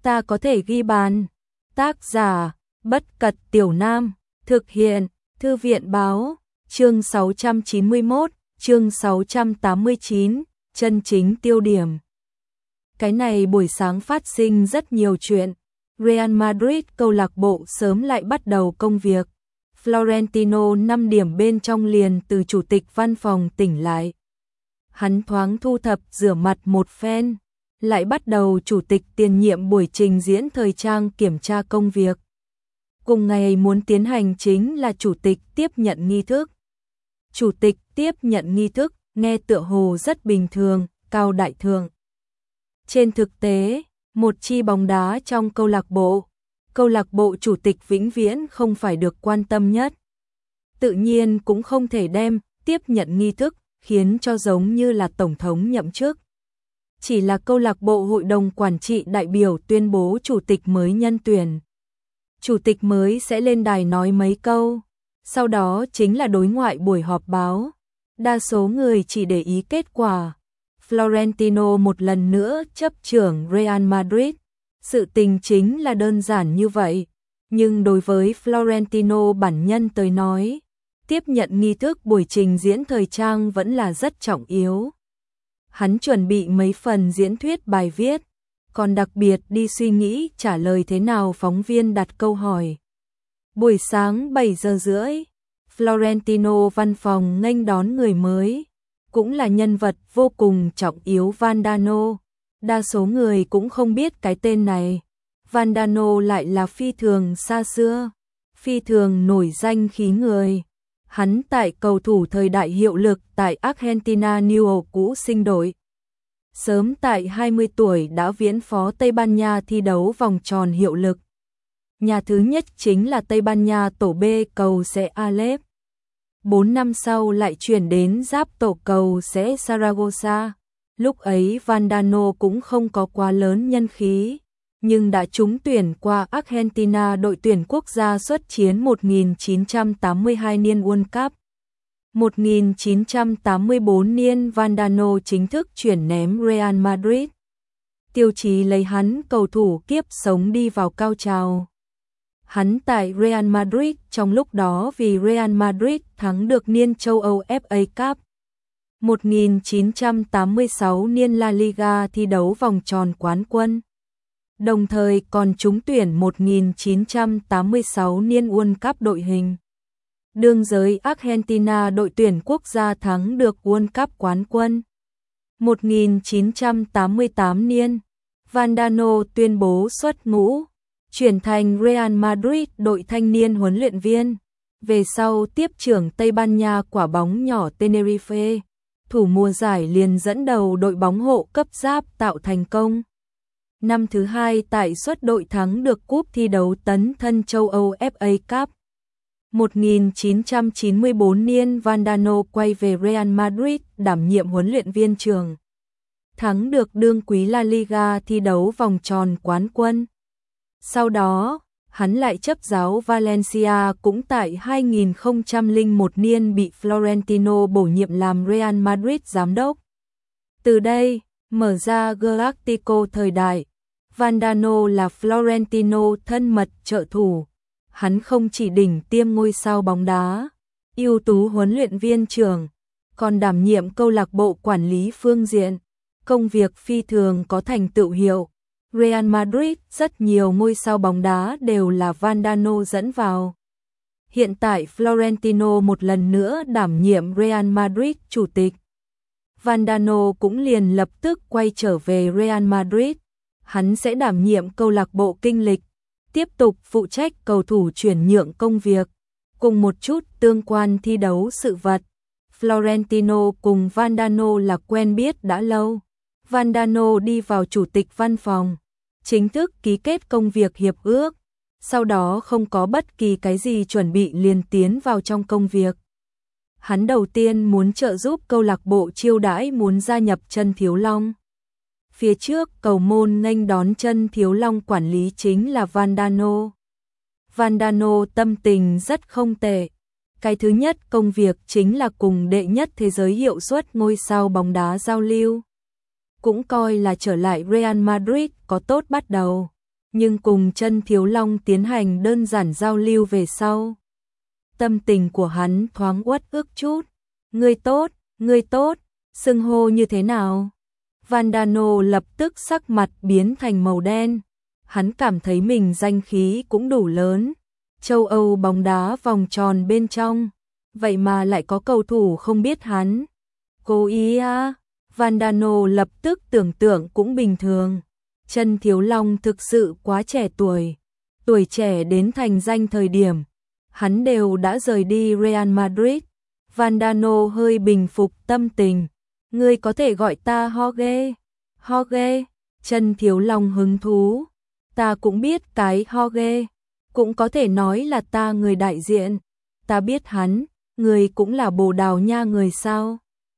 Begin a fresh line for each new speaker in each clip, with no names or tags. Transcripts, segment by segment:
ta có thể ghi bàn. Tác giả, Bất Cật Tiểu Nam, thực hiện, Thư viện Báo, chương 691, chương 689, chân chính tiêu điểm. Cái này buổi sáng phát sinh rất nhiều chuyện. Real Madrid câu lạc bộ sớm lại bắt đầu công việc. Florentino 5 điểm bên trong liền từ chủ tịch văn phòng tỉnh lại. Hắn thoáng thu thập rửa mặt một phen, lại bắt đầu chủ tịch tiền nhiệm buổi trình diễn thời trang kiểm tra công việc. Cùng ngày muốn tiến hành chính là chủ tịch tiếp nhận nghi thức. Chủ tịch tiếp nhận nghi thức, nghe tựa hồ rất bình thường, cao đại thượng. Trên thực tế, một chi bóng đá trong câu lạc bộ chủ tịch vĩnh viễn không phải được quan tâm nhất. Tự nhiên cũng không thể đem tiếp nhận nghi thức khiến cho giống như là tổng thống nhậm chức. Chỉ là câu lạc bộ hội đồng quản trị đại biểu tuyên bố chủ tịch mới nhân tuyển. Chủ tịch mới sẽ lên đài nói mấy câu, sau đó chính là đối ngoại buổi họp báo. Đa số người chỉ để ý kết quả. Florentino một lần nữa chấp trưởng Real Madrid. Sự tình chính là đơn giản như vậy, nhưng đối với Florentino bản nhân tới nói, tiếp nhận nghi thức buổi trình diễn thời trang vẫn là rất trọng yếu. Hắn chuẩn bị mấy phần diễn thuyết bài viết, còn đặc biệt đi suy nghĩ trả lời thế nào phóng viên đặt câu hỏi. Buổi sáng 7 giờ rưỡi, Florentino văn phòng nghênh đón người mới, cũng là nhân vật vô cùng trọng yếu Valdano. Đa số người cũng không biết cái tên này. Valdano lại là phi thường xa xưa, phi thường nổi danh khí người. Hắn tại cầu thủ thời đại hiệu lực tại Argentina Newell's cũ sinh đội. Sớm tại 20 tuổi đã viễn phó Tây Ban Nha thi đấu vòng tròn hiệu lực. Nhà thứ nhất chính là Tây Ban Nha tổ B cầu sẽ Alep. 4 năm sau lại chuyển đến giáp tổ cầu sẽ Saragossa. Lúc ấy Valdano cũng không có quá lớn nhân khí, nhưng đã trúng tuyển qua Argentina đội tuyển quốc gia xuất chiến 1982 niên World Cup. 1984 niên Valdano chính thức chuyển ném Real Madrid. Tiêu chí lấy hắn cầu thủ kiếp sống đi vào cao trào. Hắn tại Real Madrid trong lúc đó vì Real Madrid thắng được niên châu Âu FA Cup. 1986 niên La Liga thi đấu vòng tròn quán quân. Đồng thời còn trúng tuyển 1986 niên World Cup đội hình. Đương giới Argentina đội tuyển quốc gia thắng được World Cup quán quân. 1988 niên, Valdano tuyên bố xuất ngũ, chuyển thành Real Madrid đội thanh niên huấn luyện viên. Về sau tiếp trưởng Tây Ban Nha quả bóng nhỏ Tenerife. Thủ mùa giải liền dẫn đầu đội bóng hộ cấp giáp tạo thành công. Năm thứ hai tại xuất đội thắng được cúp thi đấu tấn thân châu Âu FA Cup. 1994 niên Valdano quay về Real Madrid đảm nhiệm huấn luyện viên trưởng. Thắng được đương quý La Liga thi đấu vòng tròn quán quân. Sau đó, hắn lại chấp giáo Valencia cũng tại 2001 niên bị Florentino bổ nhiệm làm Real Madrid giám đốc. Từ đây, mở ra Galactico thời đại, Valdano là Florentino thân mật trợ thủ. Hắn không chỉ đỉnh tiêm ngôi sao bóng đá, ưu tú huấn luyện viên trưởng, còn đảm nhiệm câu lạc bộ quản lý phương diện, công việc phi thường có thành tựu hiệu. Real Madrid rất nhiều ngôi sao bóng đá đều là Valdano dẫn vào. Hiện tại Florentino một lần nữa đảm nhiệm Real Madrid chủ tịch. Valdano cũng liền lập tức quay trở về Real Madrid. Hắn sẽ đảm nhiệm câu lạc bộ kinh lịch, tiếp tục phụ trách cầu thủ chuyển nhượng công việc, cùng một chút tương quan thi đấu sự vật. Florentino cùng Valdano là quen biết đã lâu. Valdano đi vào chủ tịch văn phòng, chính thức ký kết công việc hiệp ước, sau đó không có bất kỳ cái gì chuẩn bị liền tiến vào trong công việc. Hắn đầu tiên muốn trợ giúp câu lạc bộ chiêu đãi muốn gia nhập Chân Thiếu Long. Phía trước cầu môn nghênh đón Chân Thiếu Long quản lý chính là Valdano. Valdano tâm tình rất không tệ. Cái thứ nhất công việc chính là cùng đệ nhất thế giới hiệu suất ngôi sao bóng đá giao lưu. Cũng coi là trở lại Real Madrid có tốt bắt đầu. nhưng cùng Chân Thiếu Long tiến hành đơn giản giao lưu về sau. Tâm tình của hắn thoáng uất ức chút. Ngươi tốt, xưng hô như thế nào? Vandano lập tức sắc mặt biến thành màu đen. Hắn cảm thấy mình danh khí cũng đủ lớn. Châu Âu bóng đá vòng tròn bên trong. Vậy mà lại có cầu thủ không biết hắn. Cố ý à? Vandano lập tức tưởng tượng cũng bình thường. Chân Thiếu Long thực sự quá trẻ tuổi. Tuổi trẻ đến thành danh thời điểm. Hắn đều đã rời đi Real Madrid. Vandano hơi bình phục tâm tình. Ngươi có thể gọi ta Jorge. Jorge. Chân Thiếu Long hứng thú. Ta cũng biết cái Jorge. Cũng có thể nói là ta người đại diện. Ta biết hắn. Người cũng là Bồ Đào Nha người sao?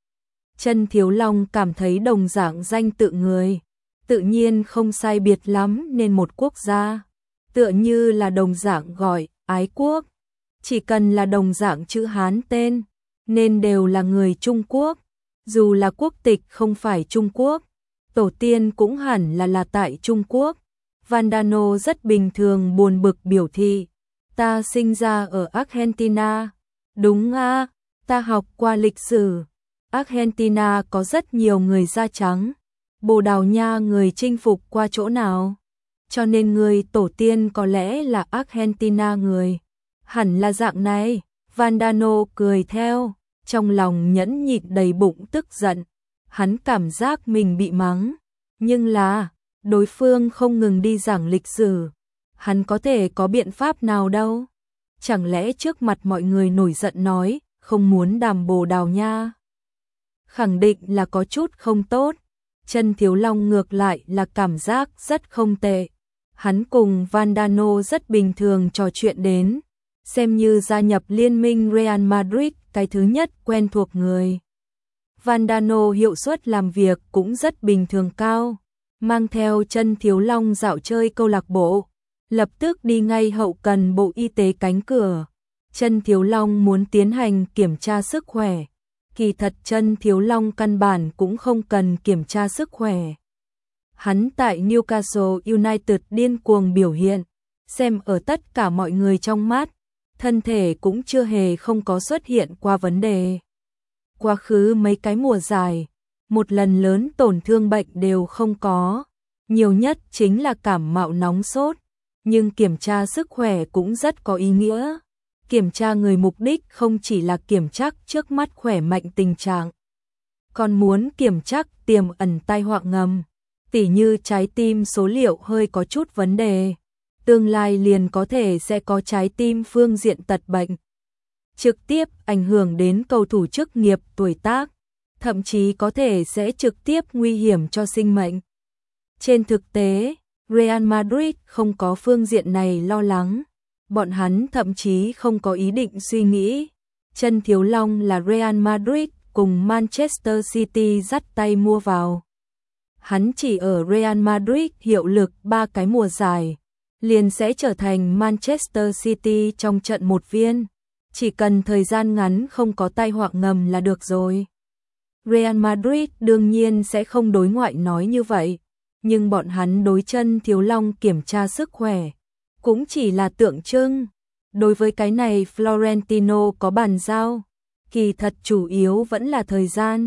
Chân Thiếu Long cảm thấy đồng dạng danh tự người. Tự nhiên không sai biệt lắm nên một quốc gia. Tựa như là đồng dạng gọi Ái Quốc. Chỉ cần là đồng dạng chữ Hán tên. Nên đều là người Trung Quốc. Dù là quốc tịch không phải Trung Quốc. Tổ tiên cũng hẳn là tại Trung Quốc. Vandano rất bình thường buồn bực biểu thị. Ta sinh ra ở Argentina. Đúng à, ta học qua lịch sử. Argentina có rất nhiều người da trắng. Bồ Đào Nha người chinh phục qua chỗ nào? Cho nên người tổ tiên có lẽ là Argentina người. Hẳn là dạng này. Vandano cười theo. Trong lòng nhẫn nhịn đầy bụng tức giận. Hắn cảm giác mình bị mắng. Nhưng là, đối phương không ngừng đi giảng lịch sử. Hắn có thể có biện pháp nào đâu? Chẳng lẽ trước mặt mọi người nổi giận nói, không muốn đàm Bồ Đào Nha? Khẳng định là có chút không tốt. Chân Thiếu Long ngược lại là cảm giác rất không tệ. Hắn cùng Vandano rất bình thường trò chuyện đến. Xem như gia nhập liên minh Real Madrid cái thứ nhất quen thuộc người. Vandano hiệu suất làm việc cũng rất bình thường cao. Mang theo Chân Thiếu Long dạo chơi câu lạc bộ. Lập tức đi ngay hậu cần bộ y tế cánh cửa. Chân Thiếu Long muốn tiến hành kiểm tra sức khỏe. Kỳ thật Chân Thiếu Long căn bản cũng không cần kiểm tra sức khỏe. Hắn tại Newcastle United điên cuồng biểu hiện. Xem ở tất cả mọi người trong mắt. Thân thể cũng chưa hề không có xuất hiện qua vấn đề. Quá khứ mấy cái mùa dài. Một lần lớn tổn thương bệnh đều không có. Nhiều nhất chính là cảm mạo nóng sốt. Nhưng kiểm tra sức khỏe cũng rất có ý nghĩa. Kiểm tra người mục đích không chỉ là kiểm tra trước mắt khỏe mạnh tình trạng. Còn muốn kiểm tra tiềm ẩn tai họa ngầm. Tỉ như trái tim số liệu hơi có chút vấn đề. Tương lai liền có thể sẽ có trái tim phương diện tật bệnh. Trực tiếp ảnh hưởng đến cầu thủ chức nghiệp tuổi tác. Thậm chí có thể sẽ trực tiếp nguy hiểm cho sinh mệnh. Trên thực tế, Real Madrid không có phương diện này lo lắng. Bọn hắn thậm chí không có ý định suy nghĩ. Chân Thiếu Long là Real Madrid cùng Manchester City dắt tay mua vào. Hắn chỉ ở Real Madrid hiệu lực 3 cái mùa dài. Liền sẽ trở thành Manchester City trong trận một viên. Chỉ cần thời gian ngắn không có tai họa ngầm là được rồi. Real Madrid đương nhiên sẽ không đối ngoại nói như vậy. Nhưng bọn hắn đối Chân Thiếu Long kiểm tra sức khỏe. Cũng chỉ là tượng trưng. Đối với cái này Florentino có bàn giao. Kỳ thật chủ yếu vẫn là thời gian.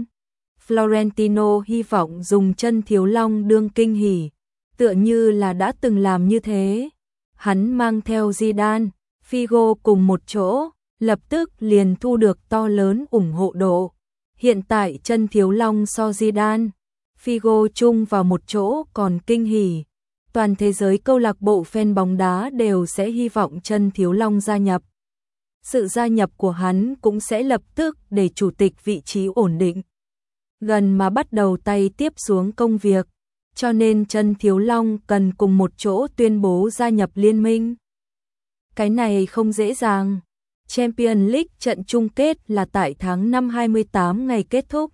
Florentino hy vọng dùng Chân Thiếu Long đương kinh hỉ. Tựa như là đã từng làm như thế. Hắn mang theo Zidane, Figo cùng một chỗ. Lập tức liền thu được to lớn ủng hộ độ. Hiện tại Chân Thiếu Long so Zidane, Figo chung vào một chỗ còn kinh hỉ. Toàn thế giới câu lạc bộ fan bóng đá đều sẽ hy vọng Chân Thiếu Long gia nhập. Sự gia nhập của hắn cũng sẽ lập tức để chủ tịch vị trí ổn định. Gần mà bắt đầu tay tiếp xuống công việc. Cho nên Chân Thiếu Long cần cùng một chỗ tuyên bố gia nhập liên minh. Cái này không dễ dàng. Champions League trận chung kết là tại tháng 5 28 ngày kết thúc.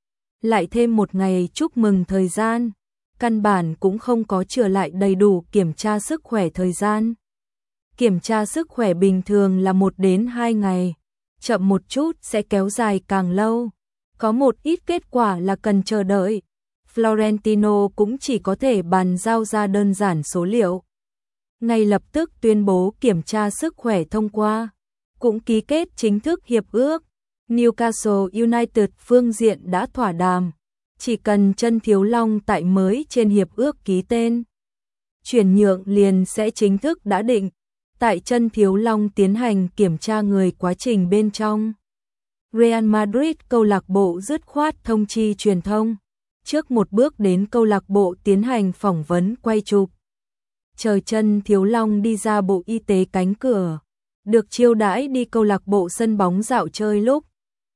Lại thêm một ngày chúc mừng thời gian. Căn bản cũng không có trở lại đầy đủ kiểm tra sức khỏe thời gian. Kiểm tra sức khỏe bình thường là 1 đến 2 ngày. Chậm một chút sẽ kéo dài càng lâu. Có một ít kết quả là cần chờ đợi. Florentino cũng chỉ có thể bàn giao ra đơn giản số liệu. ngay lập tức tuyên bố kiểm tra sức khỏe thông qua, cũng ký kết chính thức hiệp ước. Newcastle United phương diện đã thỏa đàm, chỉ cần Chân Thiếu Long tại mới trên hiệp ước ký tên, chuyển nhượng liền sẽ chính thức đã định. Tại Chân Thiếu Long tiến hành kiểm tra người quá trình bên trong, Real Madrid câu lạc bộ dứt khoát thông chi truyền thông, trước một bước đến câu lạc bộ tiến hành phỏng vấn quay chụp. Chờ Chân Thiếu Long đi ra bộ y tế cánh cửa, được chiêu đãi đi câu lạc bộ sân bóng dạo chơi lúc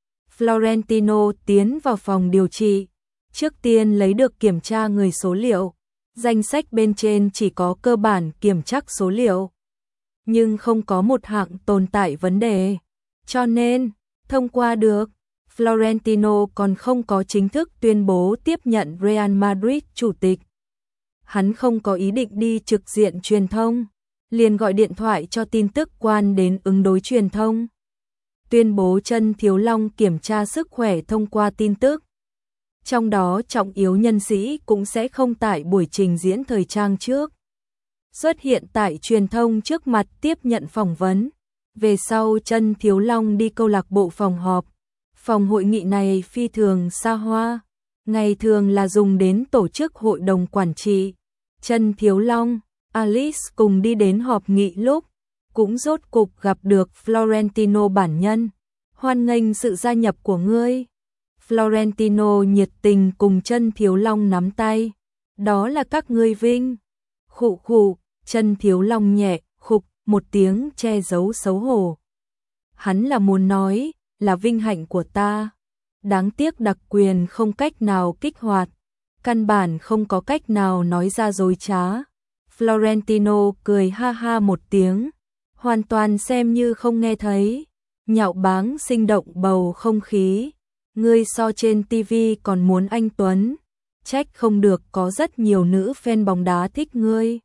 Florentino tiến vào phòng điều trị, trước tiên lấy được kiểm tra người số liệu. Danh sách bên trên chỉ có cơ bản kiểm tra số liệu, nhưng không có một hạng tồn tại vấn đề, cho nên thông qua được. Florentino còn không có chính thức tuyên bố tiếp nhận Real Madrid chủ tịch. Hắn không có ý định đi trực diện truyền thông, liền gọi điện thoại cho tin tức quan đến ứng đối truyền thông, tuyên bố Chân Thiếu Long kiểm tra sức khỏe thông qua tin tức. Trong đó trọng yếu nhân sĩ cũng sẽ không tại buổi trình diễn thời trang trước, xuất hiện tại truyền thông trước mặt tiếp nhận phỏng vấn. Về sau Chân Thiếu Long đi câu lạc bộ phòng họp. Phòng hội nghị này phi thường xa hoa, ngày thường là dùng đến tổ chức hội đồng quản trị. Chân Thiếu Long, Alice cùng đi đến họp nghị lúc, cũng rốt cục gặp được Florentino bản nhân. Hoan nghênh sự gia nhập của ngươi. Florentino nhiệt tình cùng Chân Thiếu Long nắm tay. Đó là các ngươi vinh. Khụ khụ, Chân Thiếu Long nhẹ, khục, một tiếng che giấu xấu hổ. Hắn là muốn nói, là vinh hạnh của ta. Đáng tiếc đặc quyền không cách nào kích hoạt. Căn bản không có cách nào nói ra dối trá. Florentino cười ha ha một tiếng, hoàn toàn xem như không nghe thấy. Nhạo báng sinh động bầu không khí. Ngươi so trên TV còn muốn anh Tuấn. Trách không được có rất nhiều nữ fan bóng đá thích ngươi.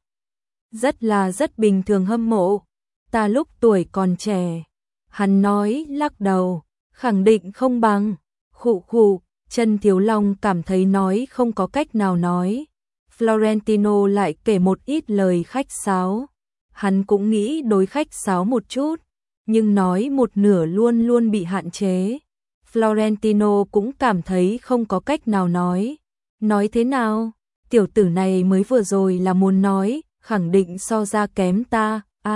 Rất bình thường hâm mộ. Ta lúc tuổi còn trẻ. Hắn nói lắc đầu, khẳng định không bằng. Khụ khụ, Chân Thiếu Long cảm thấy nói không có cách nào nói. Florentino lại kể một ít lời khách sáo. Hắn cũng nghĩ đối khách sáo một chút, nhưng nói một nửa luôn luôn bị hạn chế. Florentino cũng cảm thấy không có cách nào nói. Nói thế nào? Tiểu tử này mới vừa rồi là muốn nói, khẳng định so ra kém ta,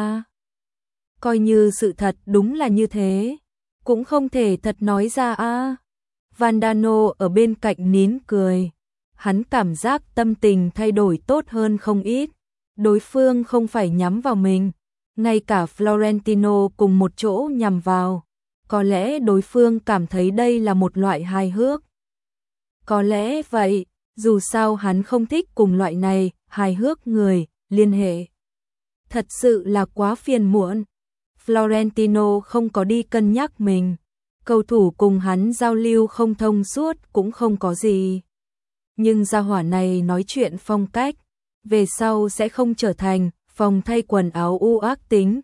coi như sự thật đúng là như thế, cũng không thể thật nói ra Vandano ở bên cạnh nín cười. Hắn cảm giác tâm tình thay đổi tốt hơn không ít. Đối phương không phải nhắm vào mình, ngay cả Florentino cùng một chỗ nhằm vào. Có lẽ đối phương cảm thấy đây là một loại hài hước. Có lẽ vậy, dù sao hắn không thích cùng loại này hài hước người liên hệ. Thật sự là quá phiền muộn. Florentino không có đi cân nhắc mình. Cầu thủ cùng hắn giao lưu không thông suốt cũng không có gì. Nhưng gia hỏa này nói chuyện phong cách, về sau sẽ không trở thành phòng thay quần áo u ác tính.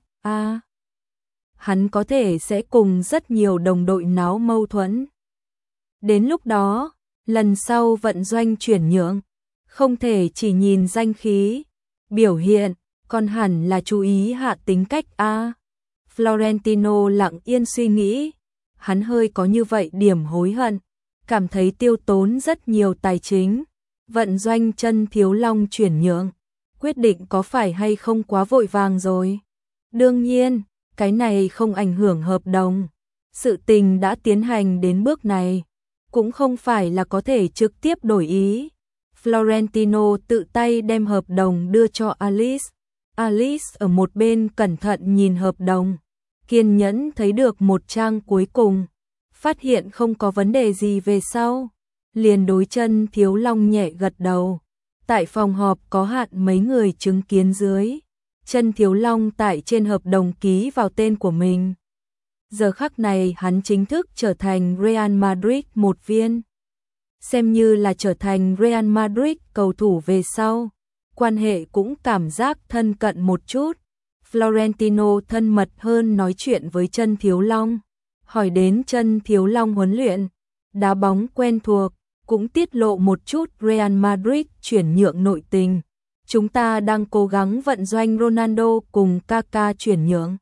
Hắn có thể sẽ cùng rất nhiều đồng đội náo mâu thuẫn. Đến lúc đó, lần sau vận doanh chuyển nhượng, không thể chỉ nhìn danh khí, biểu hiện, còn hẳn là chú ý hạ tính cách Florentino lặng yên suy nghĩ, hắn hơi có như vậy điểm hối hận, cảm thấy tiêu tốn rất nhiều tài chính, vận doanh Chân Thiếu Long chuyển nhượng, quyết định có phải hay không quá vội vàng rồi. Đương nhiên, cái này không ảnh hưởng hợp đồng. Sự tình đã tiến hành đến bước này, cũng không phải là có thể trực tiếp đổi ý. Florentino tự tay đem hợp đồng đưa cho Alice. Alice ở một bên cẩn thận nhìn hợp đồng, kiên nhẫn thấy được một trang cuối cùng, phát hiện không có vấn đề gì về sau, liền đối Chân Thiếu Long nhẹ gật đầu. Tại phòng họp có hạn mấy người chứng kiến dưới, Chân Thiếu Long tại trên hợp đồng ký vào tên của mình. Giờ khắc này hắn chính thức trở thành Real Madrid một viên. Xem như là trở thành Real Madrid cầu thủ về sau, quan hệ cũng cảm giác thân cận một chút. Florentino thân mật hơn nói chuyện với Chân Thiếu Long, hỏi đến Chân Thiếu Long huấn luyện, đá bóng quen thuộc, cũng tiết lộ một chút Real Madrid chuyển nhượng nội tình. Chúng ta đang cố gắng vận doanh Ronaldo cùng Kaká chuyển nhượng.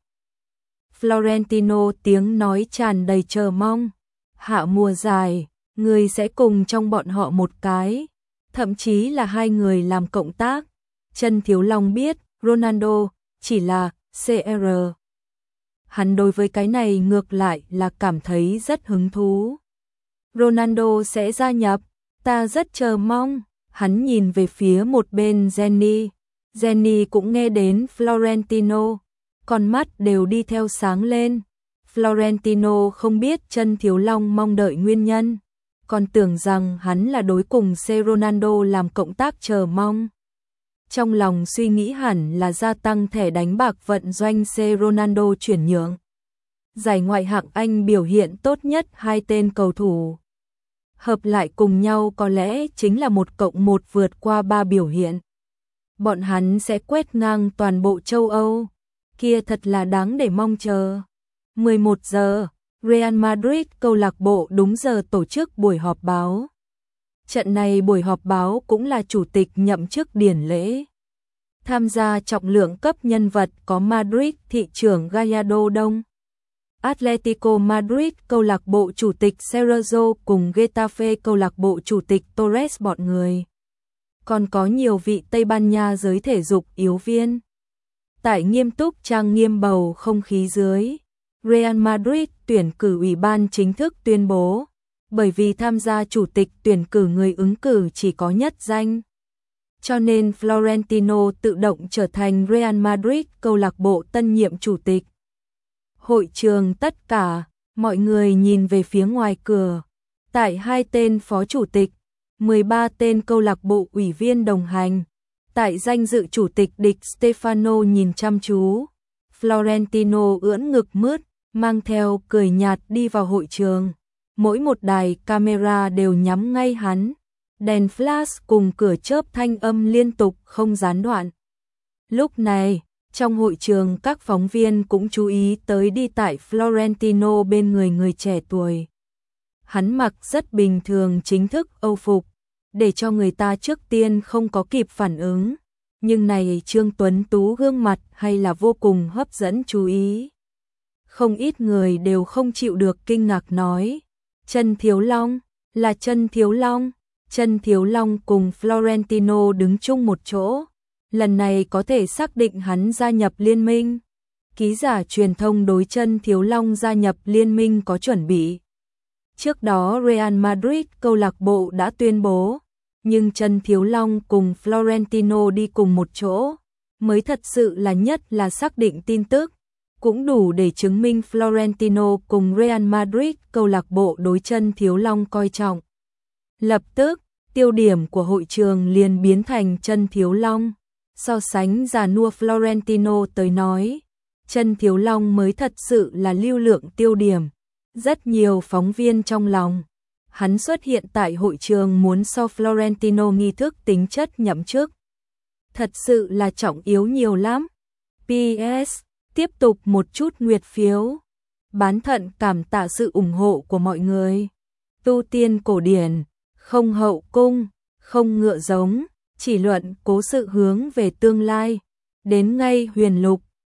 Florentino tiếng nói tràn đầy chờ mong. Hạ mùa giải, người sẽ cùng trong bọn họ một cái, thậm chí là hai người làm cộng tác. Chân Thiếu Long biết Ronaldo chỉ là CR. Hắn đối với cái này ngược lại là cảm thấy rất hứng thú. Ronaldo sẽ gia nhập, ta rất chờ mong. Hắn nhìn về phía một bên Jenny. Jenny cũng nghe đến Florentino, con mắt đều đi theo sáng lên. Florentino không biết Chân Thiếu Long mong đợi nguyên nhân, còn tưởng rằng hắn là đối cùng C Ronaldo làm cộng tác chờ mong. Trong lòng suy nghĩ hẳn là gia tăng thẻ đánh bạc vận doanh C Ronaldo chuyển nhượng. Giải ngoại hạng Anh biểu hiện tốt nhất hai tên cầu thủ hợp lại cùng nhau có lẽ chính là 1+1 vượt qua 3 biểu hiện. Bọn hắn sẽ quét ngang toàn bộ châu Âu. Kia thật là đáng để mong chờ. 11 giờ, Real Madrid câu lạc bộ đúng giờ tổ chức buổi họp báo. Trận này buổi họp báo cũng là chủ tịch nhậm chức điển lễ. Tham gia trọng lượng cấp nhân vật có Madrid thị trưởng Gallardo Đông, Atletico Madrid câu lạc bộ chủ tịch Sergio cùng Getafe câu lạc bộ chủ tịch Torres bọn người. Còn có nhiều vị Tây Ban Nha giới thể dục yếu viên. Tại nghiêm túc trang nghiêm bầu không khí dưới, Real Madrid tuyển cử ủy ban chính thức tuyên bố, bởi vì tham gia chủ tịch tuyển cử người ứng cử chỉ có nhất danh. Cho nên Florentino tự động trở thành Real Madrid câu lạc bộ tân nhiệm chủ tịch. Hội trường tất cả, mọi người nhìn về phía ngoài cửa. Tại hai tên phó chủ tịch, 13 tên câu lạc bộ ủy viên đồng hành. Tại danh dự chủ tịch địch Stefano nhìn chăm chú. Florentino ưỡn ngực mướt, mang theo cười nhạt đi vào hội trường. Mỗi một đài camera đều nhắm ngay hắn. Đèn flash cùng cửa chớp thanh âm liên tục không gián đoạn. Lúc này, trong hội trường các phóng viên cũng chú ý tới đi tại Florentino bên người người trẻ tuổi. Hắn mặc rất bình thường chính thức Âu phục, để cho người ta trước tiên không có kịp phản ứng. Nhưng này Trương Tuấn Tú gương mặt hay là vô cùng hấp dẫn chú ý. Không ít người đều không chịu được kinh ngạc nói. Chân Thiếu Long, là Chân Thiếu Long. Chân Thiếu Long cùng Florentino đứng chung một chỗ. Lần này có thể xác định hắn gia nhập liên minh. Ký giả truyền thông đối Chân Thiếu Long gia nhập liên minh có chuẩn bị. Trước đó Real Madrid câu lạc bộ đã tuyên bố, nhưng Chân Thiếu Long cùng Florentino đi cùng một chỗ, mới thật sự là nhất là xác định tin tức, cũng đủ để chứng minh Florentino cùng Real Madrid câu lạc bộ đối Chân Thiếu Long coi trọng. Lập tức, tiêu điểm của hội trường liền biến thành Chân Thiếu Long. So sánh già nua Florentino tới nói, Chân Thiếu Long mới thật sự là lưu lượng tiêu điểm. Rất nhiều phóng viên trong lòng, hắn xuất hiện tại hội trường muốn so Florentino nghi thức tính chất nhậm chức. Thật sự là trọng yếu nhiều lắm. PS, tiếp tục một chút nguyệt phiếu. Bán thận cảm tạ sự ủng hộ của mọi người. Tu tiên cổ điển, không hậu cung, không ngựa giống, chỉ luận cố sự hướng về tương lai. Đến ngay huyền lục,